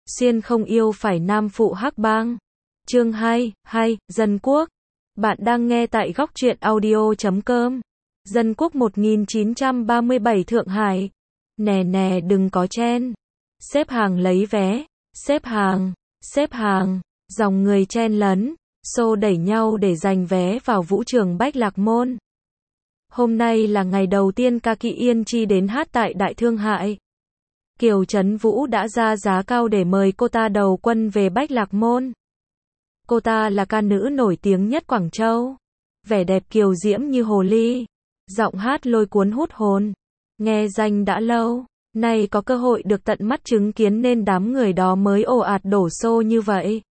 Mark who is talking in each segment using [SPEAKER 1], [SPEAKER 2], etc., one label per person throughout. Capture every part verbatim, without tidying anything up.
[SPEAKER 1] Xuyên không yêu phải nam phụ hắc bang. Chương hai, hai, Dân Quốc. Bạn đang nghe tại góc truyện audio chấm com. Dân Quốc một nghìn chín trăm ba mươi bảy Thượng Hải. Nè nè đừng có chen. Xếp hàng lấy vé. Xếp hàng. Xếp hàng. Dòng người chen lấn, xô đẩy nhau để giành vé vào vũ trường Bách Lạc Môn. Hôm nay là ngày đầu tiên ca kỵ Yên Chi đến hát tại Đại Thương Hải. Kiều Trấn Vũ đã ra giá cao để mời cô ta đầu quân về Bách Lạc Môn. Cô ta là ca nữ nổi tiếng nhất Quảng Châu. Vẻ đẹp kiều diễm như hồ ly. Giọng hát lôi cuốn hút hồn. Nghe danh đã lâu. Nay có cơ hội được tận mắt chứng kiến nên đám người đó mới ồ ạt đổ xô như vậy.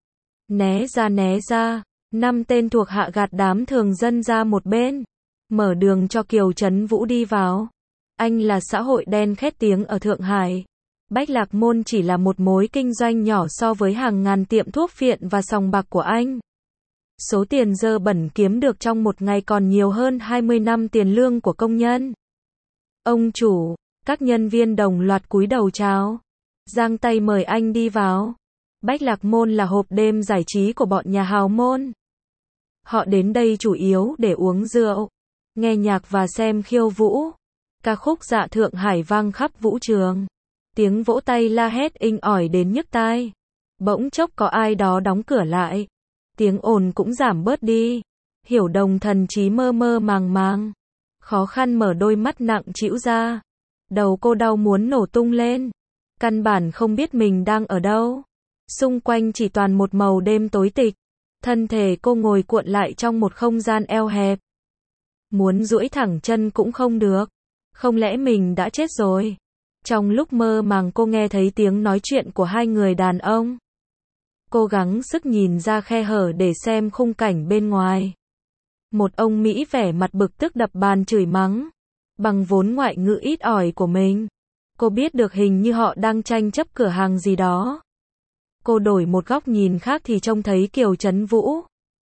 [SPEAKER 1] Né ra né ra. Năm tên thuộc hạ gạt đám thường dân ra một bên. Mở đường cho Kiều Trấn Vũ đi vào. Anh là xã hội đen khét tiếng ở Thượng Hải. Bách Lạc Môn chỉ là một mối kinh doanh nhỏ so với hàng ngàn tiệm thuốc phiện và sòng bạc của anh. Số tiền dơ bẩn kiếm được trong một ngày còn nhiều hơn hai mươi năm tiền lương của công nhân. Ông chủ, các nhân viên đồng loạt cúi đầu chào. Giang tay mời anh đi vào. Bách Lạc Môn là hộp đêm giải trí của bọn nhà hào môn. Họ đến đây chủ yếu để uống rượu, nghe nhạc và xem khiêu vũ. Ca khúc Dạ Thượng Hải vang khắp vũ trường. Tiếng vỗ tay la hét inh ỏi đến nhức tai. Bỗng chốc có ai đó đóng cửa lại. Tiếng ồn cũng giảm bớt đi. Hiểu Đồng thần trí mơ mơ màng màng. Khó khăn mở đôi mắt nặng trĩu ra. Đầu cô đau muốn nổ tung lên. Căn bản không biết mình đang ở đâu. Xung quanh chỉ toàn một màu đêm tối tịch. Thân thể cô ngồi cuộn lại trong một không gian eo hẹp. Muốn duỗi thẳng chân cũng không được. Không lẽ mình đã chết rồi? Trong lúc mơ màng cô nghe thấy tiếng nói chuyện của hai người đàn ông. Cô gắng sức nhìn ra khe hở để xem khung cảnh bên ngoài. Một ông Mỹ vẻ mặt bực tức đập bàn chửi mắng. Bằng vốn ngoại ngữ ít ỏi của mình. Cô biết được hình như họ đang tranh chấp cửa hàng gì đó. Cô đổi một góc nhìn khác thì trông thấy Kiều Trấn Vũ.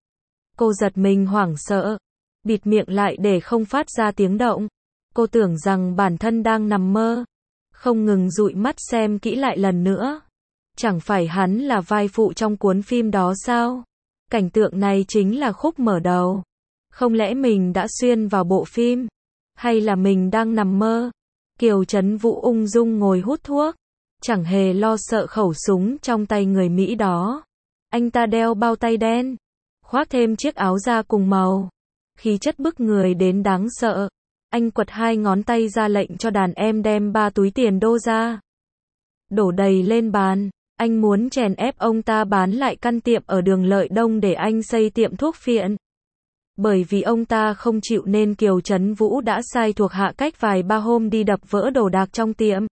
[SPEAKER 1] Cô giật mình hoảng sợ. Bịt miệng lại để không phát ra tiếng động. Cô tưởng rằng bản thân đang nằm mơ. Không ngừng dụi mắt xem kỹ lại lần nữa. Chẳng phải hắn là vai phụ trong cuốn phim đó sao? Cảnh tượng này chính là khúc mở đầu. Không lẽ mình đã xuyên vào bộ phim? Hay là mình đang nằm mơ? Kiều Trấn Vũ ung dung ngồi hút thuốc. Chẳng hề lo sợ khẩu súng trong tay người Mỹ đó. Anh ta đeo bao tay đen. Khoác thêm chiếc áo da cùng màu. Khí chất bức người đến đáng sợ. Anh quật hai ngón tay ra lệnh cho đàn em đem ba túi tiền đô ra. Đổ đầy lên bàn. Anh muốn chèn ép ông ta bán lại căn tiệm ở đường Lợi Đông để anh xây tiệm thuốc phiện. Bởi vì ông ta không chịu nên Kiều Trấn Vũ đã sai thuộc hạ cách vài ba hôm đi đập vỡ đồ đạc trong tiệm.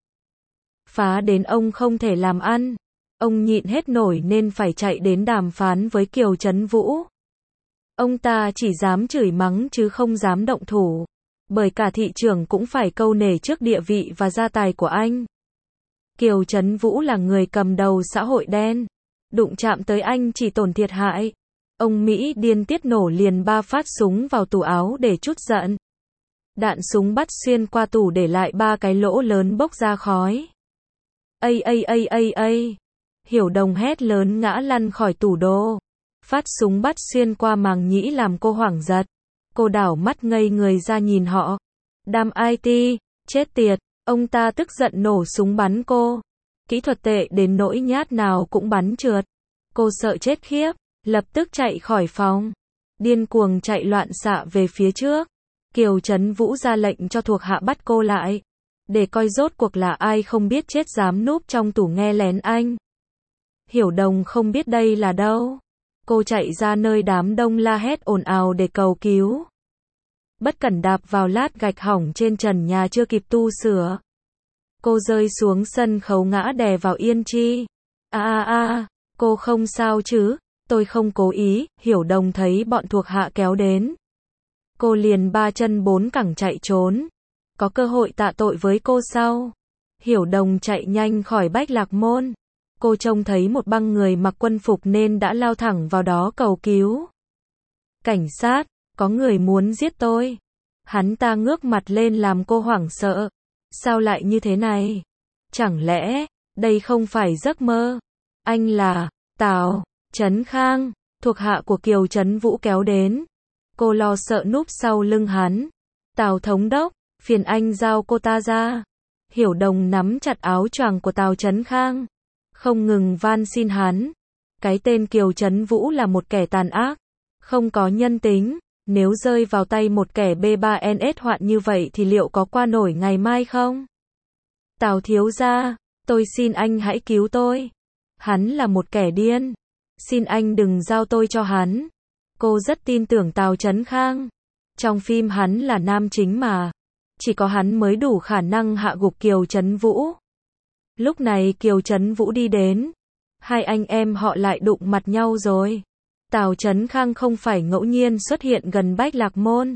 [SPEAKER 1] Phá đến ông không thể làm ăn. Ông nhịn hết nổi nên phải chạy đến đàm phán với Kiều Trấn Vũ. Ông ta chỉ dám chửi mắng chứ không dám động thủ. Bởi cả thị trưởng cũng phải câu nể trước địa vị và gia tài của anh. Kiều Trấn Vũ là người cầm đầu xã hội đen. Đụng chạm tới anh chỉ tổn thiệt hại. Ông Mỹ điên tiết nổ liền ba phát súng vào tủ áo để trút giận. Đạn súng bắt xuyên qua tủ để lại ba cái lỗ lớn bốc ra khói. Ây ây ây ây ây. Hiểu Đồng hét lớn ngã lăn khỏi tủ đồ. Phát súng bắt xuyên qua màng nhĩ làm cô hoảng giật. Cô đảo mắt ngây người ra nhìn họ. Đam i tê, chết tiệt, ông ta tức giận nổ súng bắn cô. Kỹ thuật tệ đến nỗi nhát nào cũng bắn trượt. Cô sợ chết khiếp, lập tức chạy khỏi phòng. Điên cuồng chạy loạn xạ về phía trước. Kiều Trấn Vũ ra lệnh cho thuộc hạ bắt cô lại. Để coi rốt cuộc là ai không biết chết dám núp trong tủ nghe lén anh. Hiểu Đồng không biết đây là đâu. Cô chạy ra nơi đám đông la hét ồn ào để cầu cứu. Bất cẩn đạp vào lát gạch hỏng trên trần nhà chưa kịp tu sửa. Cô rơi xuống sân khấu ngã đè vào Yên Chi. A a a, cô không sao chứ? Tôi không cố ý. Hiểu Đồng thấy bọn thuộc hạ kéo đến. Cô liền ba chân bốn cẳng chạy trốn. Có cơ hội tạ tội với cô sau. Hiểu Đồng chạy nhanh khỏi Bách Lạc Môn. Cô trông thấy một băng người mặc quân phục nên đã lao thẳng vào đó cầu cứu. Cảnh sát, có người muốn giết tôi. Hắn ta ngước mặt lên làm cô hoảng sợ. Sao lại như thế này? Chẳng lẽ, đây không phải giấc mơ. Anh là Tào Chấn Khang, thuộc hạ của Kiều Trấn Vũ kéo đến. Cô lo sợ núp sau lưng hắn. Tào thống đốc, phiền anh giao cô ta ra. Hiểu Đồng nắm chặt áo choàng của Tào Chấn Khang, không ngừng van xin hắn. Cái tên Kiều Trấn Vũ là một kẻ tàn ác, không có nhân tính. Nếu rơi vào tay một kẻ B ba N S hoạn như vậy thì liệu có qua nổi ngày mai không? Tào thiếu gia, tôi xin anh hãy cứu tôi. Hắn là một kẻ điên. Xin anh đừng giao tôi cho hắn. Cô rất tin tưởng Tào Chấn Khang. Trong phim hắn là nam chính mà. Chỉ có hắn mới đủ khả năng hạ gục Kiều Trấn Vũ. Lúc này Kiều Trấn Vũ đi đến. Hai anh em họ lại đụng mặt nhau rồi. Tào Chấn Khang không phải ngẫu nhiên xuất hiện gần Bách Lạc Môn.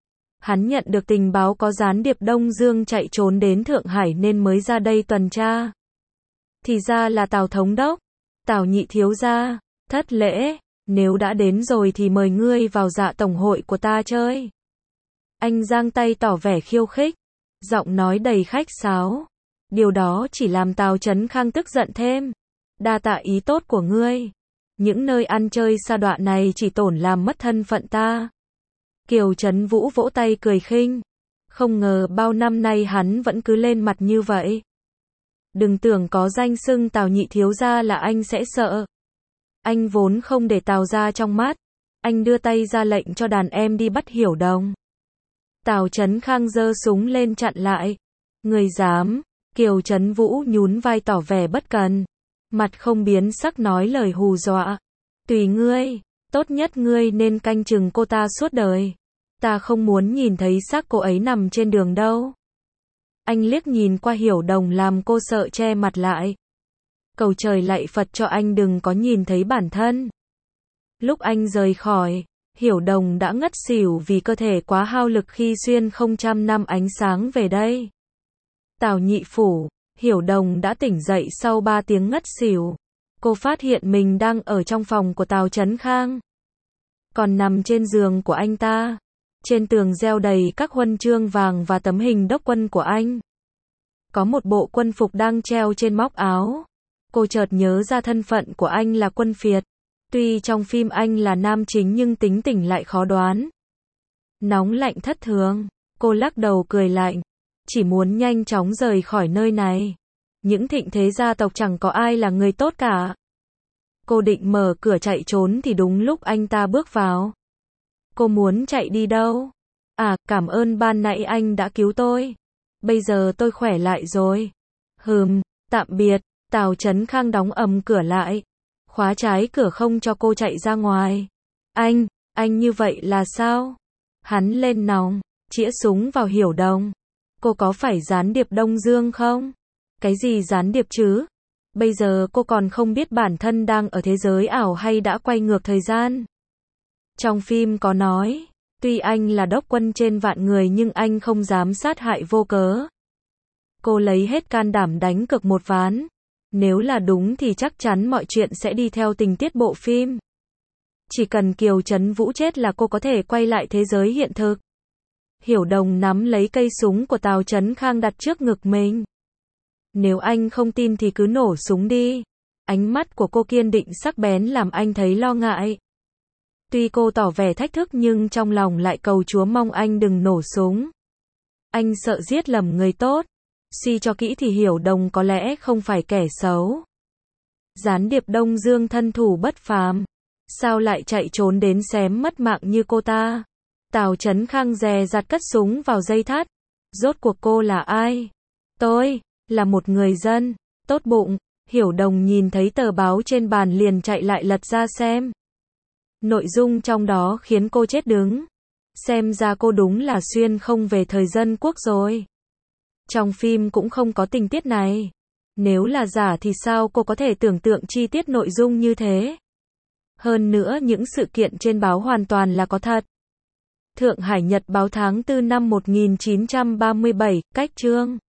[SPEAKER 1] Hắn nhận được tình báo có gián điệp Đông Dương chạy trốn đến Thượng Hải nên mới ra đây tuần tra. Thì ra là Tào thống đốc. Tào nhị thiếu gia, thất lễ, nếu đã đến rồi thì mời ngươi vào dạ tổng hội của ta chơi. Anh giang tay tỏ vẻ khiêu khích, giọng nói đầy khách sáo. Điều đó chỉ làm Tào Chấn Khang tức giận thêm. Đa tạ ý tốt của ngươi. Những nơi ăn chơi sa đọa này chỉ tổn làm mất thân phận ta. Kiều Trấn Vũ vỗ tay cười khinh. Không ngờ bao năm nay hắn vẫn cứ lên mặt như vậy. Đừng tưởng có danh xưng Tào nhị thiếu gia là anh sẽ sợ. Anh vốn không để Tào ra trong mắt. Anh đưa tay ra lệnh cho đàn em đi bắt Hiểu Đồng. Tào Chấn Khang giơ súng lên chặn lại. Người dám? Kiều Trấn Vũ nhún vai tỏ vẻ bất cần. Mặt không biến sắc nói lời hù dọa. Tùy ngươi, tốt nhất ngươi nên canh chừng cô ta suốt đời. Ta không muốn nhìn thấy xác cô ấy nằm trên đường đâu. Anh liếc nhìn qua Hiểu Đồng làm cô sợ che mặt lại. Cầu trời lạy Phật cho anh đừng có nhìn thấy bản thân. Lúc anh rời khỏi, Hiểu Đồng đã ngất xỉu vì cơ thể quá hao lực khi xuyên không trăm năm ánh sáng về đây. Tào nhị phủ, Hiểu Đồng đã tỉnh dậy sau ba tiếng ngất xỉu. Cô phát hiện mình đang ở trong phòng của Tào Chấn Khang. Còn nằm trên giường của anh ta. Trên tường reo đầy các huân chương vàng và tấm hình đốc quân của anh. Có một bộ quân phục đang treo trên móc áo. Cô chợt nhớ ra thân phận của anh là quân phiệt. Tuy trong phim anh là nam chính nhưng tính tình lại khó đoán. Nóng lạnh thất thường. Cô lắc đầu cười lạnh. Chỉ muốn nhanh chóng rời khỏi nơi này. Những thịnh thế gia tộc chẳng có ai là người tốt cả. Cô định mở cửa chạy trốn thì đúng lúc anh ta bước vào. Cô muốn chạy đi đâu? À, cảm ơn ban nãy anh đã cứu tôi. Bây giờ tôi khỏe lại rồi. Hừm, tạm biệt. Tào Chấn Khang đóng ầm cửa lại. Khóa trái cửa không cho cô chạy ra ngoài. Anh, anh như vậy là sao? Hắn lên nòng, chĩa súng vào Hiểu Đồng. Cô có phải gián điệp Đông Dương không? Cái gì gián điệp chứ? Bây giờ cô còn không biết bản thân đang ở thế giới ảo hay đã quay ngược thời gian. Trong phim có nói, tuy anh là đốc quân trên vạn người nhưng anh không dám sát hại vô cớ. Cô lấy hết can đảm đánh cược một ván. Nếu là đúng thì chắc chắn mọi chuyện sẽ đi theo tình tiết bộ phim. Chỉ cần Kiều Trấn Vũ chết là cô có thể quay lại thế giới hiện thực. Hiểu Đồng nắm lấy cây súng của Tào Chấn Khang đặt trước ngực mình. Nếu anh không tin thì cứ nổ súng đi. Ánh mắt của cô kiên định sắc bén làm anh thấy lo ngại. Tuy cô tỏ vẻ thách thức nhưng trong lòng lại cầu Chúa mong anh đừng nổ súng. Anh sợ giết lầm người tốt. Suy cho kỹ thì Hiểu Đồng có lẽ không phải kẻ xấu. Gián điệp Đông Dương thân thủ bất phàm. Sao lại chạy trốn đến xém mất mạng như cô ta? Tào Chấn Khang dè dặt cất súng vào dây thắt. Rốt cuộc cô là ai? Tôi, là một người dân. Tốt bụng. Hiểu Đồng nhìn thấy tờ báo trên bàn liền chạy lại lật ra xem. Nội dung trong đó khiến cô chết đứng. Xem ra cô đúng là xuyên không về thời dân quốc rồi. Trong phim cũng không có tình tiết này. Nếu là giả thì sao cô có thể tưởng tượng chi tiết nội dung như thế? Hơn nữa những sự kiện trên báo hoàn toàn là có thật. Thượng Hải Nhật báo tháng tư năm một nghìn chín trăm ba mươi bảy, cách chương